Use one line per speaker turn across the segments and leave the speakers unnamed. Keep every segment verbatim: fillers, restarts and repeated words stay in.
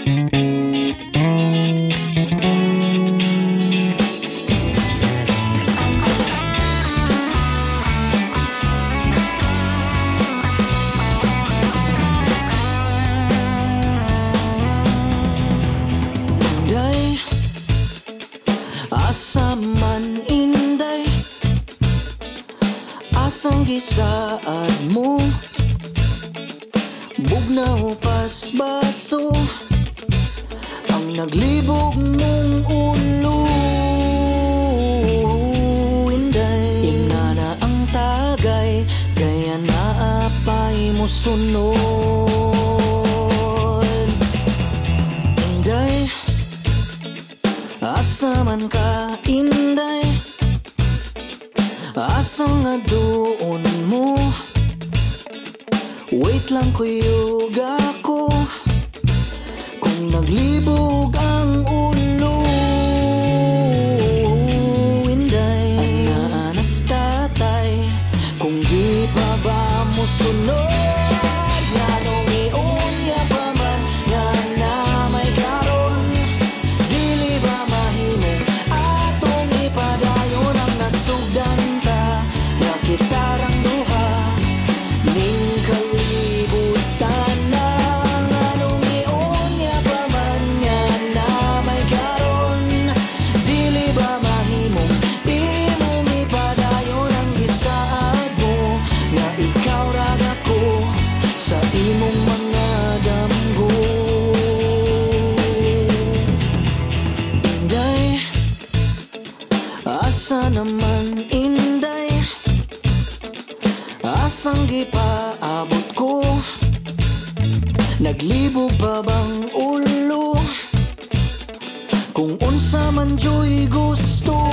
Asa man inday, asang gisaad mo, bugnaw pas baso, ang naglibog mong ulo. Inday, inana ang tagay, kaya naapay mo sunod. Inday, asa man ka inday, asa nga doon mo, wait lang kuyog ako, kung naglibog ang ulo. Inday, anaanas tatay, kung di pa ba mo sunod. Nganong iunya pa man nga na may karon, dili ba mahimong atong ipadayon ang nasugdan ta, nga kitarang duha ning kalibutan na. Nganong iunya pa man nga na may karon, dili ba mahimong imong ipadayon ang gisaad mo, nga ikaw ra ako sa imong mga damgo. Inday, asa naman inday, asang gipaabot ko, naglibog pa bang ulo, kung unsa man joy gusto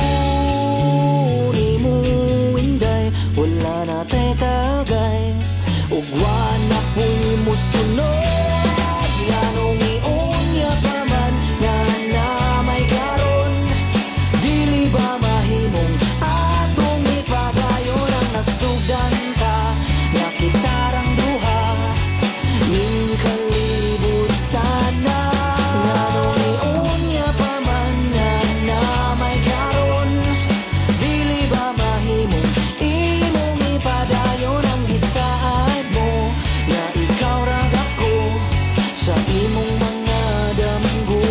nimo. Inday, wala na tay tagay, ug wala po'y musunod. Nganong iunya pa man nga na may karon, dili ba mahimong atong ipadayon ang nasugdan ta, nga kitarang duha ning kalibutan na. Nganong iunya pa man nga na may karon, dili ba mahimong imong ipadayon ang gisaad mo, nga ikaw ra ako sa imong mga damgo.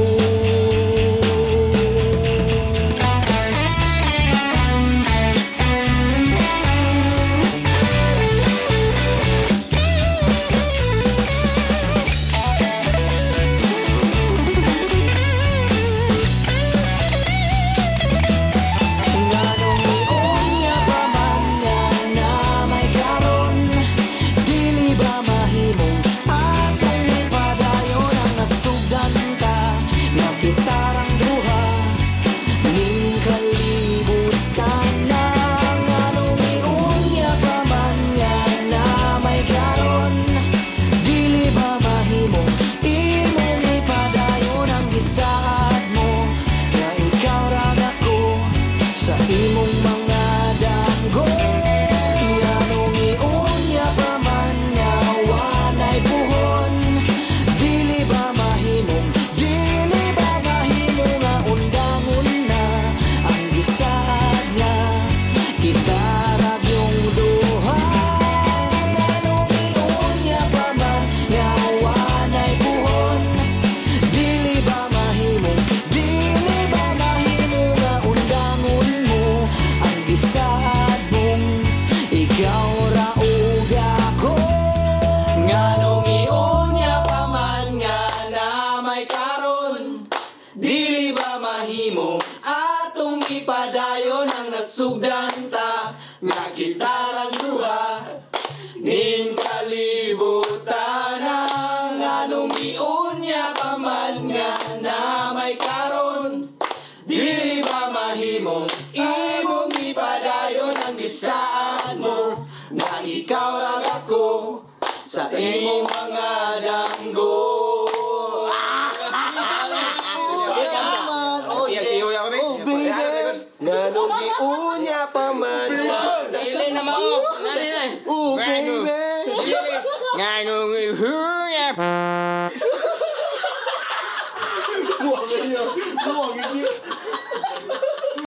Nganong iunya pa man nga na may karon, dili ba mahimong atong ipadayon ang nasugdan ta, nga kitarang duha ning kalibutan na. Nganong iunya pa man nga na may karon, dili ba mahimong imong ipadayon ang gisaad mo, nga ikaw ra ako sa imong mga damgo. Nganong iunya pa man nga wanay buhon, dili ba mahimong, dili ba mahimong nga undangon na ang gisaad nga kitarag yung duha. Nganong iunya pa man nga wanay buhon, dili ba mahimong, dili ba mahimong nga undangon mo ang gisaad mong ikaw ra ug ako. Nganong iunya pa man nga na may karon, dili ba mahimo atong ipadayon ang nasugdan ta, nga kitarang duha ning kalibutan na. Nganong iunya pa man nga na may karon, dili ba mahimo imong ipadayon ang gisaad mo, nga ikaw ra ako sa imong mga damgo.
Oh, iya, iya, iya, kami.
Oh, baby.
Nganong giunya pa man.
Dili na mao. Nani na.
Oh, baby.
Nganong iunya
Buwag iya. Buwag